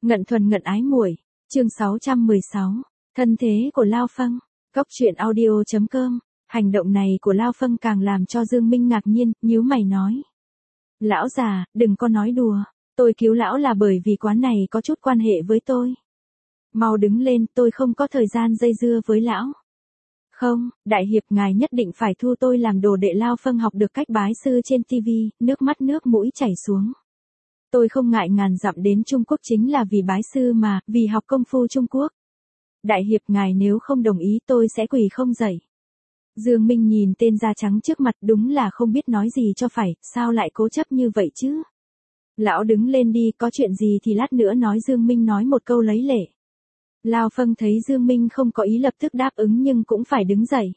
Ngận thuần ngận ái muội, chương 616, thân thế của Lao Phâng, Cốc truyện audio.com, hành động này của Lao Phâng càng làm cho Dương Minh ngạc nhiên, nhíu mày nói. Lão già, đừng có nói đùa, tôi cứu lão là bởi vì quán này có chút quan hệ với tôi. Mau đứng lên, tôi không có thời gian dây dưa với lão. Không, đại hiệp ngài nhất định phải thu tôi làm đồ đệ. Lao Phâng học được cách bái sư trên TV, nước mắt nước mũi chảy xuống. Tôi không ngại ngàn dặm đến Trung Quốc chính là vì bái sư mà, vì học công phu Trung Quốc. Đại hiệp ngài nếu không đồng ý tôi sẽ quỳ không dậy. Dương Minh nhìn tên da trắng trước mặt đúng là không biết nói gì cho phải, sao lại cố chấp như vậy chứ? Lão đứng lên đi, có chuyện gì thì lát nữa nói. Dương Minh nói một câu lấy lệ. Lao Phâng thấy Dương Minh không có ý lập tức đáp ứng nhưng cũng phải đứng dậy.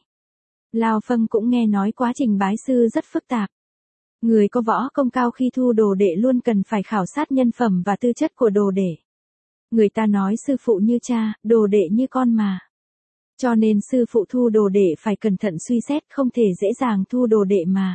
Lao Phâng cũng nghe nói quá trình bái sư rất phức tạp. Người có võ công cao khi thu đồ đệ luôn cần phải khảo sát nhân phẩm và tư chất của đồ đệ. Người ta nói sư phụ như cha, đồ đệ như con mà. Cho nên sư phụ thu đồ đệ phải cẩn thận suy xét, không thể dễ dàng thu đồ đệ mà.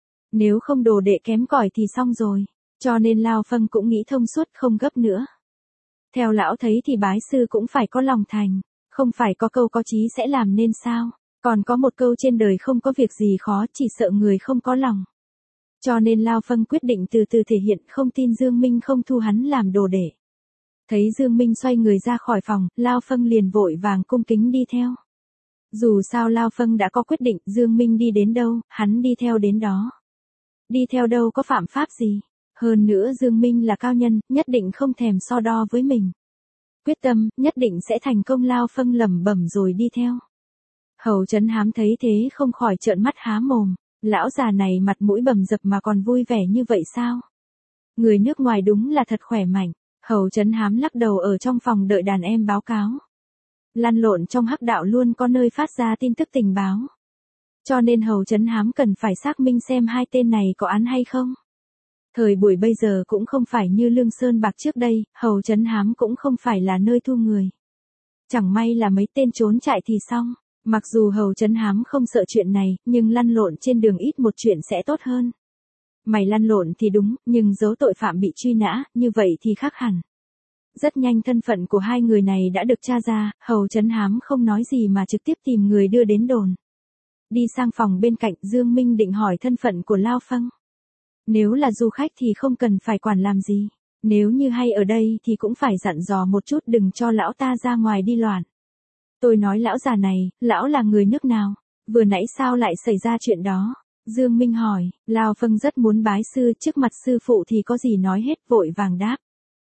Nếu không đồ đệ kém cỏi thì xong rồi. Cho nên Lao Phâng cũng nghĩ thông suốt, không gấp nữa. Theo lão thấy thì bái sư cũng phải có lòng thành, không phải có câu có chí sẽ làm nên sao. Còn có một câu trên đời không có việc gì khó, chỉ sợ người không có lòng. Cho nên Lao Phâng quyết định từ từ thể hiện, không tin Dương Minh không thu hắn làm đồ đệ. Thấy Dương Minh xoay người ra khỏi phòng, Lao Phâng liền vội vàng cung kính đi theo. Dù sao Lao Phâng đã có quyết định, Dương Minh đi đến đâu, hắn đi theo đến đó. Đi theo đâu có phạm pháp gì. Hơn nữa Dương Minh là cao nhân, nhất định không thèm so đo với mình. Quyết tâm, nhất định sẽ thành công. Lao Phâng lẩm bẩm rồi đi theo. Hầu Trấn Hám thấy thế không khỏi trợn mắt há mồm. Lão già này mặt mũi bầm dập mà còn vui vẻ như vậy sao? Người nước ngoài đúng là thật khỏe mạnh. Hầu Trấn Hám lắc đầu ở trong phòng đợi đàn em báo cáo. Lăn lộn trong hắc đạo luôn có nơi phát ra tin tức tình báo. Cho nên Hầu Trấn Hám cần phải xác minh xem hai tên này có án hay không. Thời buổi bây giờ cũng không phải như Lương Sơn Bạc trước đây, Hầu Trấn Hám cũng không phải là nơi thu người. Chẳng may là mấy tên trốn chạy thì xong. Mặc dù Hầu Trấn Hám không sợ chuyện này, nhưng lăn lộn trên đường ít một chuyện sẽ tốt hơn. Mày lăn lộn thì đúng, nhưng giấu tội phạm bị truy nã, như vậy thì khác hẳn. Rất nhanh thân phận của hai người này đã được tra ra, Hầu Trấn Hám không nói gì mà trực tiếp tìm người đưa đến đồn. Đi sang phòng bên cạnh, Dương Minh định hỏi thân phận của Lao Phâng. Nếu là du khách thì không cần phải quản làm gì. Nếu như hay ở đây thì cũng phải dặn dò một chút đừng cho lão ta ra ngoài đi loạn. Tôi nói lão già này, lão là người nước nào? Vừa nãy sao lại xảy ra chuyện đó? Dương Minh hỏi, Lao Phâng rất muốn bái sư, trước mặt sư phụ thì có gì nói hết, vội vàng đáp.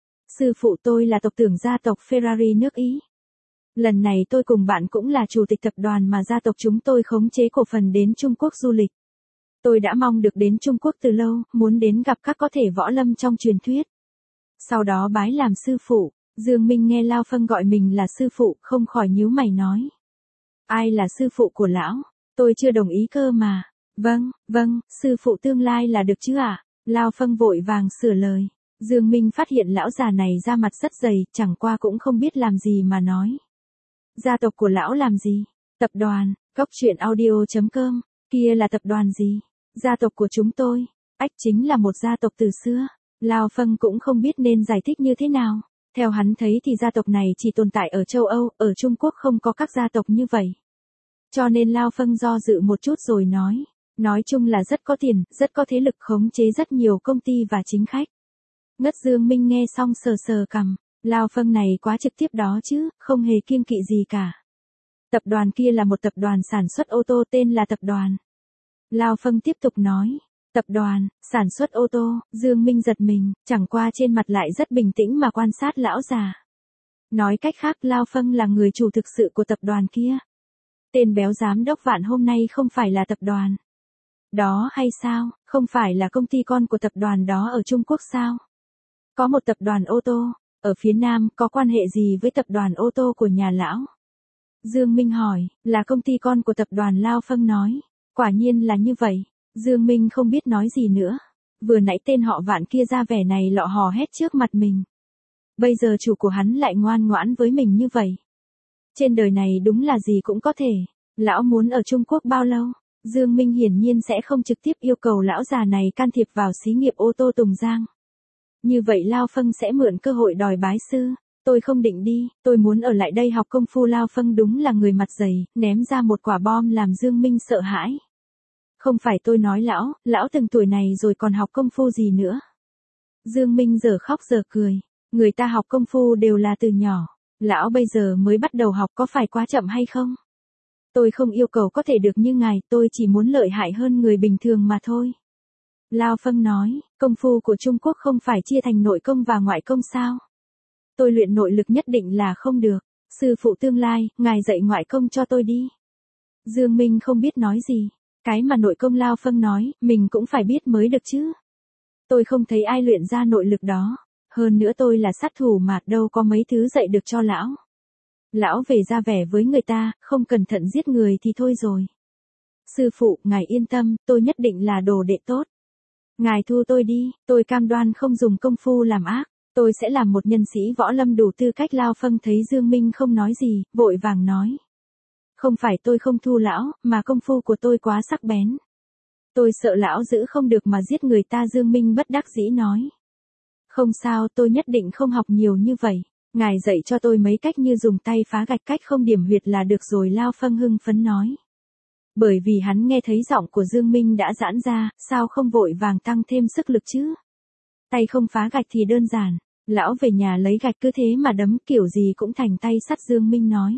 Sư phụ tôi là tộc trưởng gia tộc Ferrari nước Ý. Lần này tôi cùng bạn cũng là chủ tịch tập đoàn mà gia tộc chúng tôi khống chế cổ phần đến Trung Quốc du lịch. Tôi đã mong được đến Trung Quốc từ lâu, muốn đến gặp các có thể võ lâm trong truyền thuyết. Sau đó bái làm sư phụ. Dương Minh nghe Lao Phâng gọi mình là sư phụ, không khỏi nhíu mày nói. Ai là sư phụ của lão? Tôi chưa đồng ý cơ mà. Vâng, sư phụ tương lai là được chứ ạ? Lao Phâng vội vàng sửa lời. Dương Minh phát hiện lão già này da mặt rất dày, chẳng qua cũng không biết làm gì mà nói. Gia tộc của lão làm gì? Tập đoàn, Cốc truyện audio.com, kia là tập đoàn gì? Gia tộc của chúng tôi, ách chính là một gia tộc từ xưa. Lao Phâng cũng không biết nên giải thích như thế nào. Theo hắn thấy thì gia tộc này chỉ tồn tại ở châu Âu, ở Trung Quốc không có các gia tộc như vậy. Cho nên Lao Phâng do dự một chút rồi nói chung là rất có tiền, rất có thế lực, khống chế rất nhiều công ty và chính khách. Ngất. Dương Minh nghe xong sờ sờ cằm, Lao Phâng này quá trực tiếp đó chứ, không hề kiêng kỵ gì cả. Tập đoàn kia là một tập đoàn sản xuất ô tô tên là tập đoàn. Lao Phâng tiếp tục nói. Tập đoàn, sản xuất ô tô. Dương Minh giật mình, chẳng qua trên mặt lại rất bình tĩnh mà quan sát lão già. Nói cách khác Lao Phâng là người chủ thực sự của tập đoàn kia. Tên béo giám đốc Vạn hôm nay không phải là tập đoàn đó hay sao? Không phải là công ty con của tập đoàn đó ở Trung Quốc sao? Có một tập đoàn ô tô, ở phía Nam, có quan hệ gì với tập đoàn ô tô của nhà lão? Dương Minh hỏi, là công ty con của tập đoàn. Lao Phâng nói, quả nhiên là như vậy. Dương Minh không biết nói gì nữa. Vừa nãy tên họ Vạn kia ra vẻ này lọ hò hét trước mặt mình. Bây giờ chủ của hắn lại ngoan ngoãn với mình như vậy. Trên đời này đúng là gì cũng có thể. Lão muốn ở Trung Quốc bao lâu? Dương Minh hiển nhiên sẽ không trực tiếp yêu cầu lão già này can thiệp vào xí nghiệp ô tô Tùng Giang. Như vậy Lao Phâng sẽ mượn cơ hội đòi bái sư. Tôi không định đi, tôi muốn ở lại đây học công phu. Lao Phâng đúng là người mặt dày, ném ra một quả bom làm Dương Minh sợ hãi. Không phải tôi nói lão từng tuổi này rồi còn học công phu gì nữa. Dương Minh giờ khóc giờ cười, người ta học công phu đều là từ nhỏ, lão bây giờ mới bắt đầu học có phải quá chậm hay không? Tôi không yêu cầu có thể được như ngài, tôi chỉ muốn lợi hại hơn người bình thường mà thôi. Lao Phâng nói, công phu của Trung Quốc không phải chia thành nội công và ngoại công sao? Tôi luyện nội lực nhất định là không được, sư phụ tương lai, ngài dạy ngoại công cho tôi đi. Dương Minh không biết nói gì, cái mà nội công Lao Phâng nói, mình cũng phải biết mới được chứ. Tôi không thấy ai luyện ra nội lực đó, hơn nữa tôi là sát thủ mà đâu có mấy thứ dạy được cho lão. Lão về ra vẻ với người ta, không cẩn thận giết người thì thôi rồi. Sư phụ, ngài yên tâm, tôi nhất định là đồ đệ tốt. Ngài thu tôi đi, tôi cam đoan không dùng công phu làm ác, tôi sẽ làm một nhân sĩ võ lâm đủ tư cách. Lao Phâng thấy Dương Minh không nói gì, vội vàng nói. Không phải tôi không thu lão, mà công phu của tôi quá sắc bén. Tôi sợ lão giữ không được mà giết người ta. Dương Minh bất đắc dĩ nói. Không sao, tôi nhất định không học nhiều như vậy. Ngài dạy cho tôi mấy cách như dùng tay phá gạch, cách không điểm huyệt là được rồi. Lao Phâng hưng phấn nói. Bởi vì hắn nghe thấy giọng của Dương Minh đã giãn ra, sao không vội vàng tăng thêm sức lực chứ? Tay không phá gạch thì đơn giản, lão về nhà lấy gạch cứ thế mà đấm kiểu gì cũng thành tay sắt. Dương Minh nói.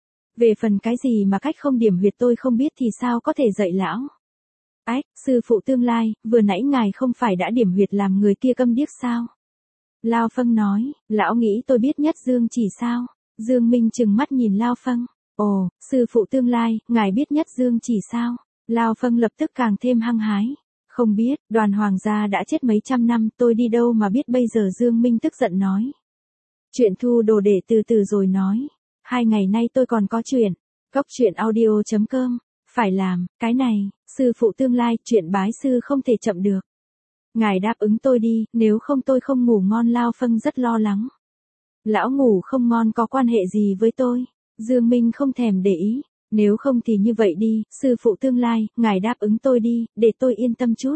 Về phần cái gì mà cách không điểm huyệt tôi không biết thì sao có thể dạy lão? Ách, sư phụ tương lai, vừa nãy ngài không phải đã điểm huyệt làm người kia câm điếc sao? Lao Phâng nói, lão nghĩ tôi biết nhất dương chỉ sao? Dương Minh trừng mắt nhìn Lao Phâng. Ồ, sư phụ tương lai, ngài biết nhất dương chỉ sao? Lao Phâng lập tức càng thêm hăng hái. Không biết, Đoàn hoàng gia đã chết mấy trăm năm, tôi đi đâu mà biết bây giờ. Dương Minh tức giận nói. Chuyện thu đồ để từ từ rồi nói. 2 ngày nay tôi còn có chuyện. Cốc truyện audio.com. Phải làm, cái này, sư phụ tương lai, chuyện bái sư không thể chậm được. Ngài đáp ứng tôi đi, nếu không tôi không ngủ ngon. Lao Phâng rất lo lắng. Lão ngủ không ngon có quan hệ gì với tôi? Dương Minh không thèm để ý. Nếu không thì như vậy đi, sư phụ tương lai, ngài đáp ứng tôi đi, để tôi yên tâm chút.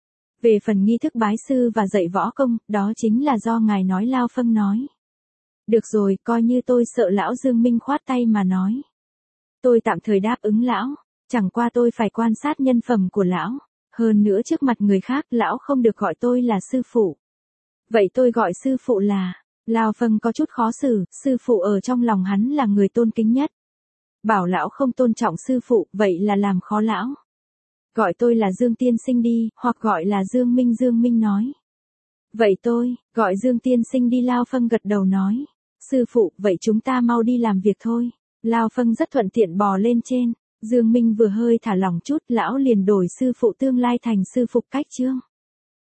Về phần nghi thức bái sư và dạy võ công, đó chính là do ngài nói. Lao Phâng nói. Được rồi, coi như tôi sợ lão. Dương Minh khoát tay mà nói. Tôi tạm thời đáp ứng lão, chẳng qua tôi phải quan sát nhân phẩm của lão. Hơn nữa trước mặt người khác, lão không được gọi tôi là sư phụ. Vậy tôi gọi sư phụ là... Lao Phâng có chút khó xử, sư phụ ở trong lòng hắn là người tôn kính nhất. Bảo lão không tôn trọng sư phụ, vậy là làm khó lão. Gọi tôi là Dương tiên sinh đi, hoặc gọi là Dương Minh. Dương Minh nói. Vậy tôi, gọi Dương tiên sinh đi. Lao Phâng gật đầu nói. Sư phụ, vậy chúng ta mau đi làm việc thôi. Lao Phâng rất thuận tiện bò lên trên. Dương Minh vừa hơi thả lỏng chút, lão liền đổi sư phụ tương lai thành sư phụ Cách Trương.